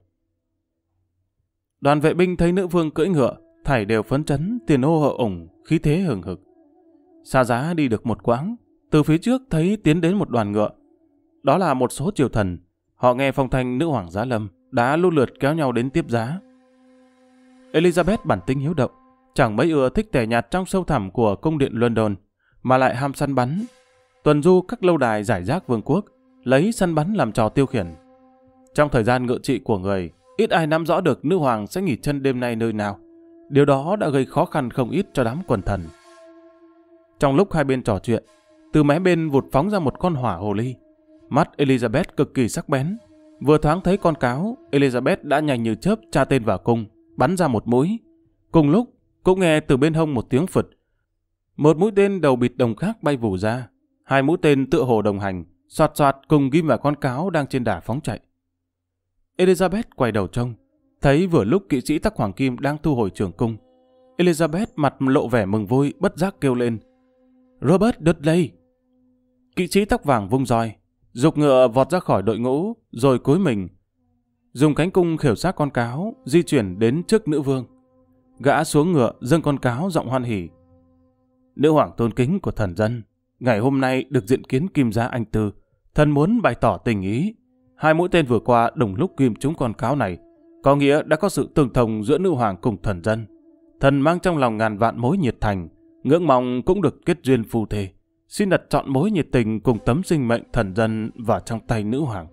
Đoàn vệ binh thấy nữ vương cưỡi ngựa, thảy đều phấn chấn, tiền hô hậu ủng, khí thế hừng hực. Xa giá đi được một quãng, từ phía trước thấy tiến đến một đoàn ngựa. Đó là một số triều thần, họ nghe phong thanh nữ hoàng giá lâm, đã lu lượt kéo nhau đến tiếp giá. Elizabeth bản tính hiếu động, chẳng mấy ưa thích tẻ nhạt trong sâu thẳm của cung điện London, mà lại ham săn bắn. Tuần du các lâu đài giải rác vương quốc, lấy săn bắn làm trò tiêu khiển. Trong thời gian ngự trị của người, ít ai nắm rõ được nữ hoàng sẽ nghỉ chân đêm nay nơi nào. Điều đó đã gây khó khăn không ít cho đám quần thần. Trong lúc hai bên trò chuyện, từ mé bên vụt phóng ra một con hỏa hồ ly. Mắt Elizabeth cực kỳ sắc bén. Vừa thoáng thấy con cáo, Elizabeth đã nhanh như chớp tra tên vào cung, bắn ra một mũi. Cùng lúc, cũng nghe từ bên hông một tiếng phụt. Một mũi tên đầu bịt đồng khác bay vù ra. Hai mũi tên tựa hồ đồng hành, xoạt xoạt cùng ghim vào con cáo đang trên đà phóng chạy. Elizabeth quay đầu trông, thấy vừa lúc kỵ sĩ tắc hoàng kim đang thu hồi trường cung. Elizabeth mặt lộ vẻ mừng vui, bất giác kêu lên, Robert Dudley! Kỵ sĩ tóc vàng vung roi, giục ngựa vọt ra khỏi đội ngũ, rồi cúi mình, dùng cánh cung khều sát con cáo, di chuyển đến trước nữ vương. Gã xuống ngựa, dâng con cáo giọng hoan hỉ. Nữ hoàng tôn kính của thần dân, ngày hôm nay được diện kiến kim gia anh tư, thần muốn bày tỏ tình ý. Hai mũi tên vừa qua đồng lúc ghim trúng con cáo này, có nghĩa đã có sự tương thông giữa nữ hoàng cùng thần dân. Thần mang trong lòng ngàn vạn mối nhiệt thành, ngưỡng mong cũng được kết duyên phu thê. Xin đặt trọn mối nhiệt tình cùng tấm sinh mệnh thần dân vào trong tay nữ hoàng.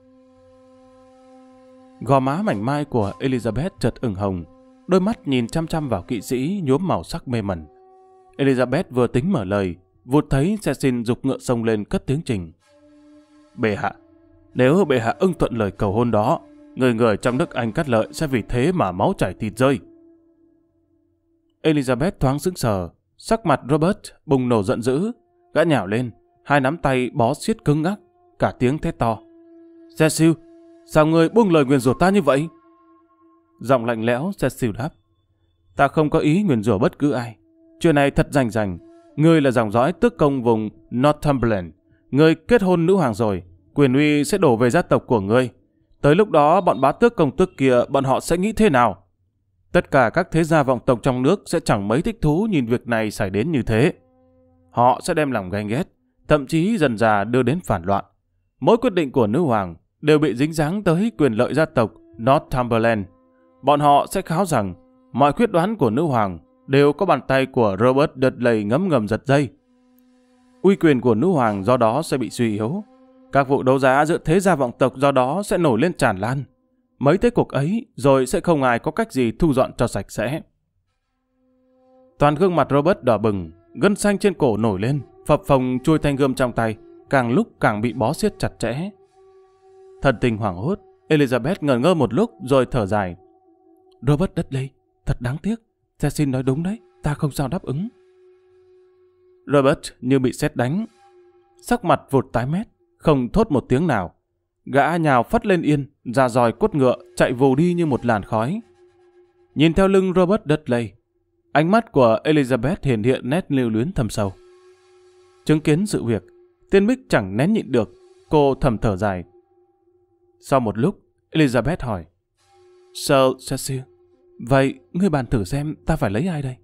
Gò má mảnh mai của Elizabeth chợt ửng hồng, đôi mắt nhìn chăm chăm vào kỵ sĩ nhuốm màu sắc mê mẩn. Elizabeth vừa tính mở lời, vụt thấy Cecil giục ngựa xông lên cất tiếng trình. Bệ hạ, nếu bệ hạ ưng thuận lời cầu hôn đó, người người trong nước Anh cát lợi sẽ vì thế mà máu chảy thịt rơi. Elizabeth thoáng sững sờ, sắc mặt Robert bùng nổ giận dữ, gã nhào lên, hai nắm tay bó siết cứng ngắc, cả tiếng thét to. Cecil, sao ngươi buông lời nguyền rủa ta như vậy? Giọng lạnh lẽo, Cecil đáp. Ta không có ý nguyền rủa bất cứ ai. Chuyện này thật rành rành. Ngươi là dòng dõi tước công vùng Northumberland. Ngươi kết hôn nữ hoàng rồi, quyền uy sẽ đổ về gia tộc của ngươi. Tới lúc đó bọn bá tước công tước kia, bọn họ sẽ nghĩ thế nào? Tất cả các thế gia vọng tộc trong nước sẽ chẳng mấy thích thú nhìn việc này xảy đến như thế. Họ sẽ đem lòng ganh ghét, thậm chí dần dà đưa đến phản loạn. Mỗi quyết định của nữ hoàng đều bị dính dáng tới quyền lợi gia tộc Northumberland. Bọn họ sẽ kháo rằng mọi quyết đoán của nữ hoàng đều có bàn tay của Robert Dudley ngấm ngầm giật dây. Uy quyền của nữ hoàng do đó sẽ bị suy yếu. Các vụ đấu giá giữa thế gia vọng tộc do đó sẽ nổi lên tràn lan. Mấy thế cuộc ấy rồi sẽ không ai có cách gì thu dọn cho sạch sẽ. Toàn gương mặt Robert đỏ bừng, gân xanh trên cổ nổi lên, phập phồng chuôi thanh gươm trong tay, càng lúc càng bị bó siết chặt chẽ. Thần tình hoảng hốt, Elizabeth ngẩn ngơ một lúc rồi thở dài. Robert Dudley, thật đáng tiếc. Cecil nói đúng đấy, ta không sao đáp ứng. Robert như bị sét đánh, sắc mặt vụt tái mét, không thốt một tiếng nào. Gã nhào phất lên yên, ra roi quất ngựa, chạy vù đi như một làn khói. Nhìn theo lưng Robert Dudley, ánh mắt của Elizabeth hiện hiện nét lưu luyến thâm sâu. Chứng kiến sự việc, Tiên Bích chẳng nén nhịn được, cô thầm thở dài. Sau một lúc, Elizabeth hỏi, Sir Cecil, vậy ngươi bàn thử xem ta phải lấy ai đây?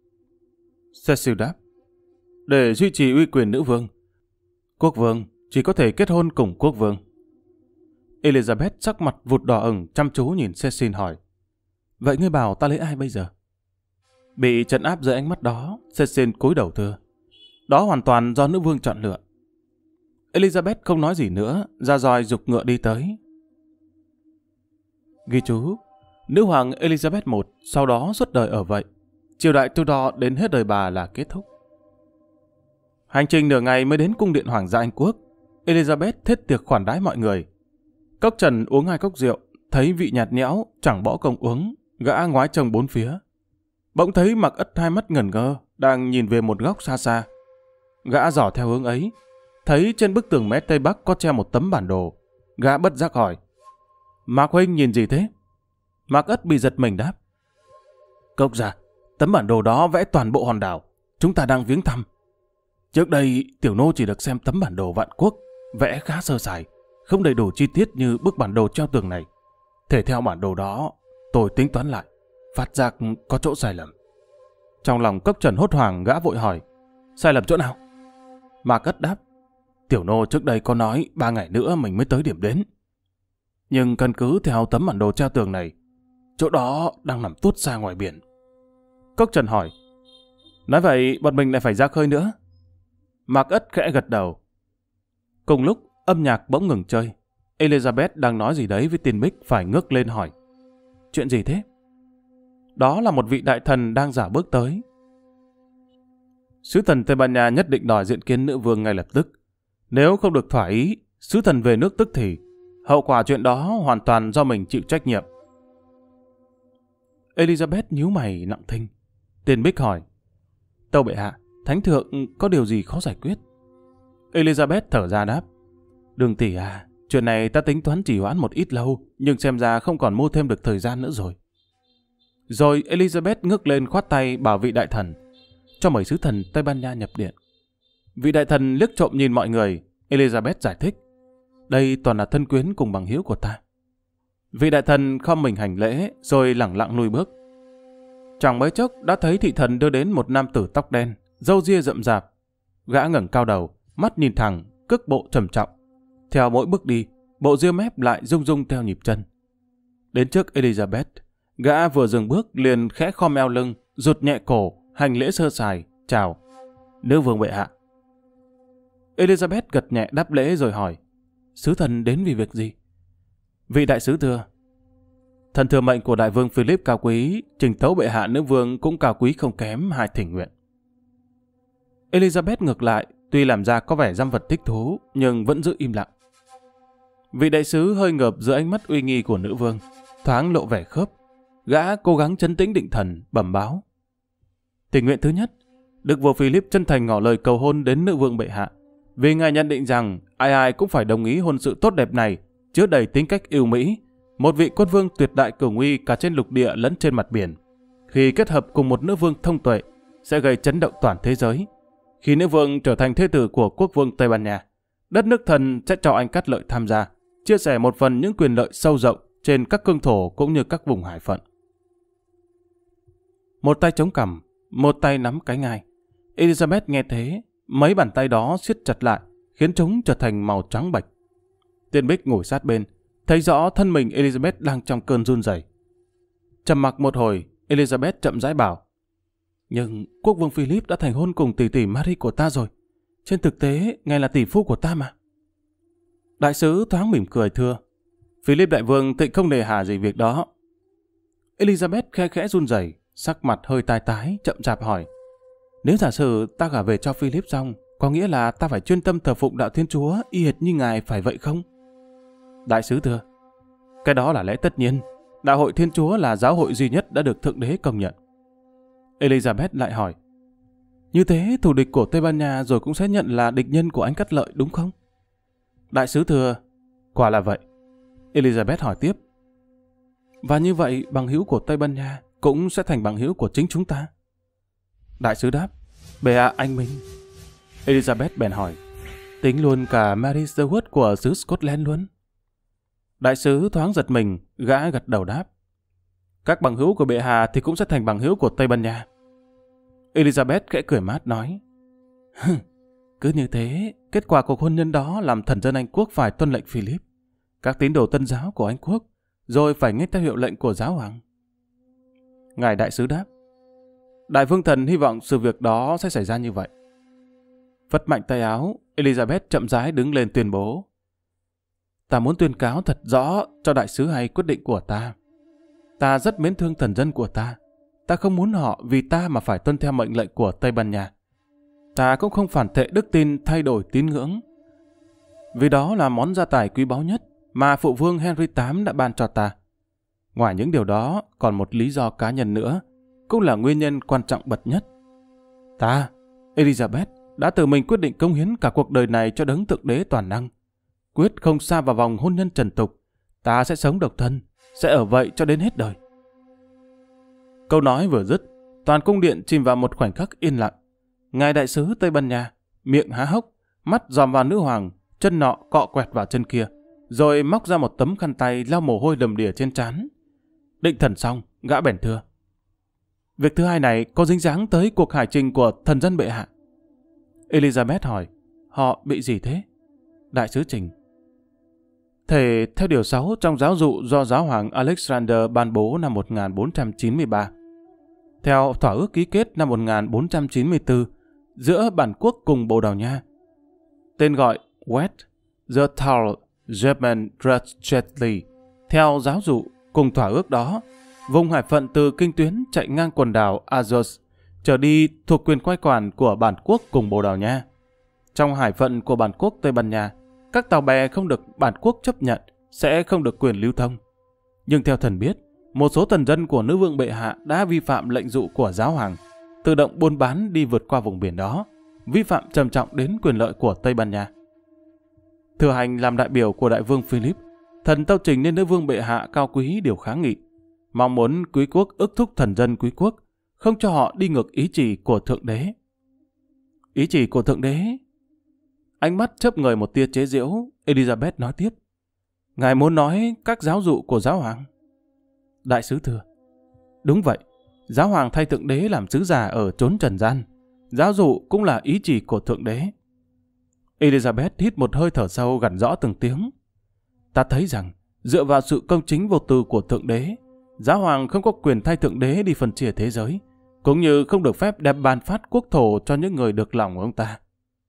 Cecil đáp, để duy trì uy quyền nữ vương, quốc vương chỉ có thể kết hôn cùng quốc vương. Elizabeth sắc mặt vụt đỏ ửng chăm chú nhìn Cecil hỏi, vậy ngươi bảo ta lấy ai bây giờ? Bị trấn áp dưới ánh mắt đó, Cecil cúi đầu thưa, đó hoàn toàn do nữ vương chọn lựa. Elizabeth không nói gì nữa, ra roi giục ngựa đi tới. Ghi chú, nữ hoàng Elizabeth đệ nhị sau đó suốt đời ở vậy. Triều đại Tudor đến hết đời bà là kết thúc. Hành trình nửa ngày mới đến cung điện hoàng gia Anh Quốc. Elizabeth thiết tiệc khoản đãi mọi người. Cốc Trần uống hai cốc rượu, thấy vị nhạt nhẽo, chẳng bỏ công uống, gã ngoái trông bốn phía. Bỗng thấy Mạc Ất hai mắt ngẩn ngơ, đang nhìn về một góc xa xa. Gã dò theo hướng ấy, thấy trên bức tường mé tây bắc có treo một tấm bản đồ. Gã bất giác hỏi, Mạc huynh nhìn gì thế? Mạc Ất bị giật mình đáp, Cốc gia, tấm bản đồ đó vẽ toàn bộ hòn đảo, chúng ta đang viếng thăm. Trước đây, tiểu nô chỉ được xem tấm bản đồ vạn quốc, vẽ khá sơ sài, không đầy đủ chi tiết như bức bản đồ treo tường này. Thể theo bản đồ đó, tôi tính toán lại, phát giác có chỗ sai lầm. Trong lòng Cốc Trần hốt hoảng, gã vội hỏi, sai lầm chỗ nào? Mạc Ất đáp, tiểu nô trước đây có nói ba ngày nữa mình mới tới điểm đến. Nhưng căn cứ theo tấm bản đồ treo tường này, chỗ đó đang nằm tuốt xa ngoài biển. Cốc Trần hỏi, nói vậy bọn mình lại phải ra khơi nữa? Mạc Ất khẽ gật đầu. Cùng lúc, âm nhạc bỗng ngừng chơi. Elizabeth đang nói gì đấy với Tiên Bích phải ngước lên hỏi, chuyện gì thế? Đó là một vị đại thần đang giả bước tới. Sứ thần Tây Ban Nha nhất định đòi diện kiến nữ vương ngay lập tức. Nếu không được thỏa ý, sứ thần về nước tức thì. Hậu quả chuyện đó hoàn toàn do mình chịu trách nhiệm. Elizabeth nhíu mày nặng thinh. Tiên Bích hỏi, tâu bệ hạ, thánh thượng có điều gì khó giải quyết? Elizabeth thở ra đáp, Đường tỷ à, chuyện này ta tính toán trì hoãn một ít lâu, nhưng xem ra không còn mua thêm được thời gian nữa rồi. Rồi Elizabeth ngước lên khoát tay bảo vị đại thần, cho mời sứ thần Tây Ban Nha nhập điện. Vị đại thần liếc trộm nhìn mọi người. Elizabeth giải thích, đây toàn là thân quyến cùng bằng hữu của ta. Vị đại thần khom mình hành lễ rồi lẳng lặng lùi bước. Chẳng mấy chốc đã thấy thị thần đưa đến một nam tử tóc đen, râu ria rậm rạp. Gã ngẩng cao đầu, mắt nhìn thẳng, cước bộ trầm trọng. Theo mỗi bước đi, bộ ria mép lại rung rung theo nhịp chân. Đến trước Elizabeth, gã vừa dừng bước liền khẽ khom eo lưng, rụt nhẹ cổ, hành lễ sơ sài, chào, nữ vương bệ hạ. Elizabeth gật nhẹ đáp lễ rồi hỏi, sứ thần đến vì việc gì? Vị đại sứ thưa, thần thừa mệnh của đại vương Philip cao quý, trình tấu bệ hạ nữ vương cũng cao quý không kém hai thỉnh nguyện. Elizabeth ngược lại, tuy làm ra có vẻ dăm vật thích thú, nhưng vẫn giữ im lặng. Vị đại sứ hơi ngợp giữa ánh mắt uy nghi của nữ vương, thoáng lộ vẻ khớp. Gã cố gắng trấn tĩnh định thần, bẩm báo. Tình nguyện thứ nhất, Đức vua Philip chân thành ngỏ lời cầu hôn đến nữ vương bệ hạ, vì ngài nhận định rằng ai ai cũng phải đồng ý hôn sự tốt đẹp này, chứa đầy tính cách yêu mỹ, một vị quân vương tuyệt đại cửu nguy cả trên lục địa lẫn trên mặt biển, khi kết hợp cùng một nữ vương thông tuệ, sẽ gây chấn động toàn thế giới. Khi nữ vương trở thành thế tử của quốc vương Tây Ban Nha, đất nước thần sẽ cho anh Cát Lợi tham gia, chia sẻ một phần những quyền lợi sâu rộng trên các cương thổ cũng như các vùng hải phận. Một tay chống cằm, một tay nắm cái ngai. Elizabeth nghe thế, mấy bàn tay đó siết chặt lại, khiến chúng trở thành màu trắng bạch. Tiên Bích ngồi sát bên, thấy rõ thân mình Elizabeth đang trong cơn run rẩy. Trầm mặc một hồi, Elizabeth chậm rãi bảo: Nhưng quốc vương Philip đã thành hôn cùng tỷ tỷ Marie của ta rồi. Trên thực tế, ngài là tỷ phu của ta mà. Đại sứ thoáng mỉm cười thưa: Philip đại vương tịnh không nề hà gì việc đó. Elizabeth khe khẽ run rẩy, sắc mặt hơi tái tái, chậm chạp hỏi: Nếu giả sử ta gả về cho Philip xong, có nghĩa là ta phải chuyên tâm thờ phụng đạo Thiên Chúa y hệt như ngài, phải vậy không? Đại sứ thưa: Cái đó là lẽ tất nhiên. Đạo hội Thiên Chúa là giáo hội duy nhất đã được Thượng Đế công nhận. Elizabeth lại hỏi: Như thế thù địch của Tây Ban Nha rồi cũng sẽ nhận là địch nhân của anh Cát Lợi đúng không? Đại sứ thưa: Quả là vậy. Elizabeth hỏi tiếp: Và như vậy bằng hữu của Tây Ban Nha cũng sẽ thành bằng hữu của chính chúng ta? Đại sứ đáp: Bệ hạ anh minh. Elizabeth bèn hỏi: Tính luôn cả Mary Stuart của xứ Scotland luôn? Đại sứ thoáng giật mình, gã gật đầu đáp: Các bằng hữu của bệ hạ thì cũng sẽ thành bằng hữu của Tây Ban Nha. Elizabeth khẽ cười mát nói: Cứ như thế, kết quả cuộc hôn nhân đó làm thần dân Anh quốc phải tuân lệnh Philip, các tín đồ Tân giáo của Anh quốc, rồi phải nghe theo hiệu lệnh của giáo hoàng. Ngài đại sứ đáp: Đại vương thần hy vọng sự việc đó sẽ xảy ra như vậy. Phất mạnh tay áo, Elizabeth chậm rãi đứng lên tuyên bố: Ta muốn tuyên cáo thật rõ cho đại sứ hay quyết định của ta. Ta rất mến thương thần dân của ta. Ta không muốn họ vì ta mà phải tuân theo mệnh lệnh của Tây Ban Nha. Ta cũng không phản thệ đức tin thay đổi tín ngưỡng. Vì đó là món gia tài quý báu nhất mà phụ vương Henry tám đã ban cho ta. Ngoài những điều đó, còn một lý do cá nhân nữa, cũng là nguyên nhân quan trọng bậc nhất. Ta, Elizabeth, đã tự mình quyết định cống hiến cả cuộc đời này cho đấng Thượng Đế toàn năng. Quyết không sa vào vòng hôn nhân trần tục. Ta sẽ sống độc thân, sẽ ở vậy cho đến hết đời. Câu nói vừa dứt, toàn cung điện chìm vào một khoảnh khắc yên lặng. Ngài đại sứ Tây Ban Nha, miệng há hốc, mắt dòm vào nữ hoàng, chân nọ cọ quẹt vào chân kia, rồi móc ra một tấm khăn tay lau mồ hôi đầm đìa trên trán. Định thần xong, gã bèn thưa: Việc thứ hai này có dính dáng tới cuộc hải trình của thần dân bệ hạ. Elizabeth hỏi: Họ bị gì thế? Đại sứ trình: Thể theo điều sáu trong giáo dụ do giáo hoàng Alexander ban bố năm một nghìn bốn trăm chín mươi ba. Theo thỏa ước ký kết năm một nghìn bốn trăm chín mươi tư giữa bản quốc cùng Bồ Đào Nha, tên gọi West, The Tal, German Dutchetly. Theo giáo dụ cùng thỏa ước đó, vùng hải phận từ kinh tuyến chạy ngang quần đảo Azores trở đi thuộc quyền cai quản của bản quốc cùng Bồ Đào Nha. Trong hải phận của bản quốc Tây Ban Nha, các tàu bè không được bản quốc chấp nhận sẽ không được quyền lưu thông. Nhưng theo thần biết, một số thần dân của nữ vương bệ hạ đã vi phạm lệnh dụ của giáo hoàng, tự động buôn bán đi vượt qua vùng biển đó, vi phạm trầm trọng đến quyền lợi của Tây Ban Nha. Thừa hành làm đại biểu của đại vương Philip, thần tâu trình nên nữ vương bệ hạ cao quý điều kháng nghị, mong muốn quý quốc ước thúc thần dân quý quốc, không cho họ đi ngược ý chỉ của Thượng Đế. Ý chỉ của Thượng Đế? Ánh mắt chớp ngời một tia chế giễu, Elizabeth nói tiếp: Ngài muốn nói các giáo dụ của giáo hoàng? Đại sứ thưa: Đúng vậy, giáo hoàng thay Thượng Đế làm sứ giả ở chốn trần gian. Giáo dụ cũng là ý chỉ của Thượng Đế. Elizabeth hít một hơi thở sâu, gằn rõ từng tiếng: Ta thấy rằng, dựa vào sự công chính vô tư của Thượng Đế, giáo hoàng không có quyền thay Thượng Đế đi phân chia thế giới, cũng như không được phép đem ban phát quốc thổ cho những người được lòng của ông ta.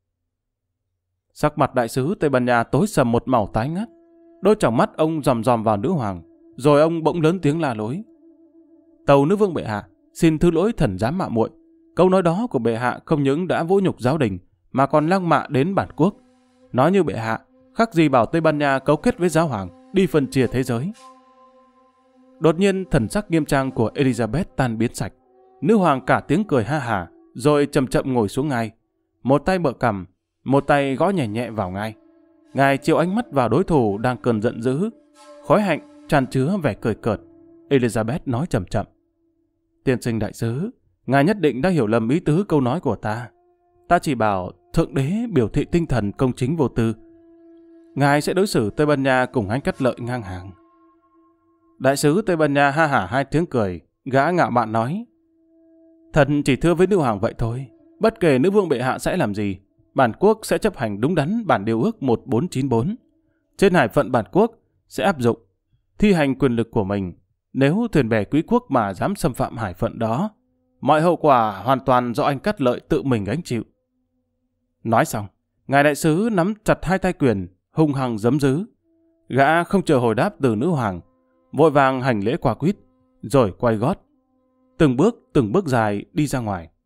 Sắc mặt đại sứ Tây Ban Nha tối sầm một màu tái ngắt, đôi tròng mắt ông dòm dòm vào nữ hoàng, rồi ông bỗng lớn tiếng la lối: Tâu nữ vương bệ hạ, xin thứ lỗi thần dám mạo muội, Câu nói đó của bệ hạ không những đã vũ nhục giáo đình, mà còn lăng mạ đến bản quốc. Nói như bệ hạ, khác gì bảo Tây Ban Nha cấu kết với giáo hoàng, đi phân chia thế giới. Đột nhiên thần sắc nghiêm trang của Elizabeth tan biến sạch. Nữ hoàng cả tiếng cười ha hả, rồi chậm chậm ngồi xuống ngai. Một tay bợ cằm, một tay gõ nhẹ nhẹ vào ngai. Ngài chiếu ánh mắt vào đối thủ đang cơn giận dữ. Khói hạnh tràn chứa vẻ cười cợt. Elizabeth nói chậm chậm: Tiên sinh đại sứ, ngài nhất định đã hiểu lầm ý tứ câu nói của ta. Ta chỉ bảo Thượng Đế biểu thị tinh thần công chính vô tư. Ngài sẽ đối xử Tây Ban Nha cùng anh Cát Lợi ngang hàng. Đại sứ Tây Ban Nha ha hả hai tiếng cười, gã ngạo mạn nói: Thần chỉ thưa với nữ hoàng vậy thôi. Bất kể nữ vương bệ hạ sẽ làm gì, bản quốc sẽ chấp hành đúng đắn bản điều ước một bốn chín bốn. Trên hải phận bản quốc sẽ áp dụng, thi hành quyền lực của mình. Nếu thuyền bè quý quốc mà dám xâm phạm hải phận đó, mọi hậu quả hoàn toàn do anh Cát Lợi tự mình gánh chịu. Nói xong, ngài đại sứ nắm chặt hai tay quyền, hung hăng giấm dứ. Gã không chờ hồi đáp từ nữ hoàng, vội vàng hành lễ qua quýt, rồi quay gót, từng bước từng bước dài đi ra ngoài.